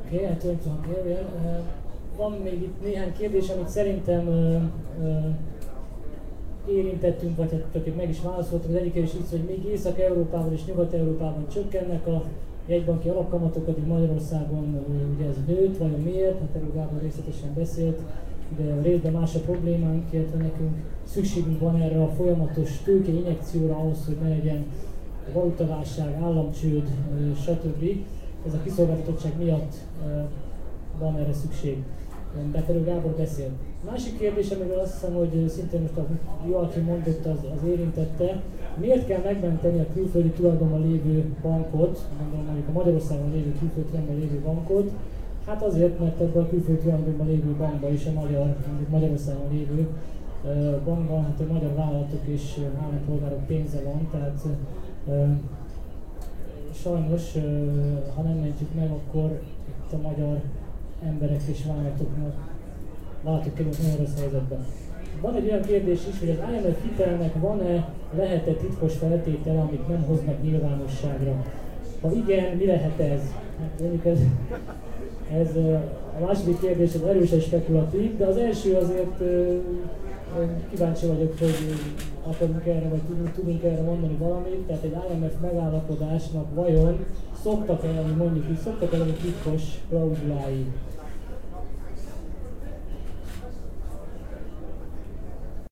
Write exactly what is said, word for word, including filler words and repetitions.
Oké, okay, hát nem tudom kérni. Van még itt néhány kérdés, amit szerintem uh, uh, érintettünk, vagy hát meg is válaszoltunk. Az egyik kérdés így, hogy még Észak-Európában és Nyugat-Európában csökkennek a jegybanki alapkamatok, addig Magyarországon uh, ugye ez nőtt, vajon miért? Hát erről Gábor részletesen beszélt, de részben más a problémánk, illetve nekünk szükségünk van erre a folyamatos tőke injekcióra ahhoz, hogy ne legyen valutaválság, államcsőd, uh, stb. Ez a kiszolgáltatottság miatt uh, van erre szükség. De erről Gábor beszél. A másik kérdés, amiről azt hiszem, hogy szintén most a Joachim mondott, az, az érintette, miért kell megmenteni a külföldi tulajdonban lévő bankot, mondom mondjuk a Magyarországon lévő külföldi tulajdonban lévő bankot? Hát azért, mert ebben a külföldi tulajdonban lévő bankban is a magyar, Magyarországon lévő uh, bankban, hát a magyar vállalatok és állampolgárok pénze van, tehát uh, sajnos, uh, ha nem mentjük meg, akkor itt a magyar emberek és vállalatoknak vállalatok kerülnek nagyon rossz helyzetben. Van egy olyan kérdés is, hogy az I M F hitelnek van-e, lehet-e titkos feltétele, amit nem hoznak nyilvánosságra? Ha igen, mi lehet ez? Hát mondjuk ez, ez a második kérdés az erősen spekulatív, de az első azért kíváncsi vagyok, hogy akarunk erre, vagy tudunk, tudunk erre mondani valamit, tehát egy I M F megállapodásnak vajon szoktak-e, mondjuk így, szoktak-e lenni titkos klauzulái?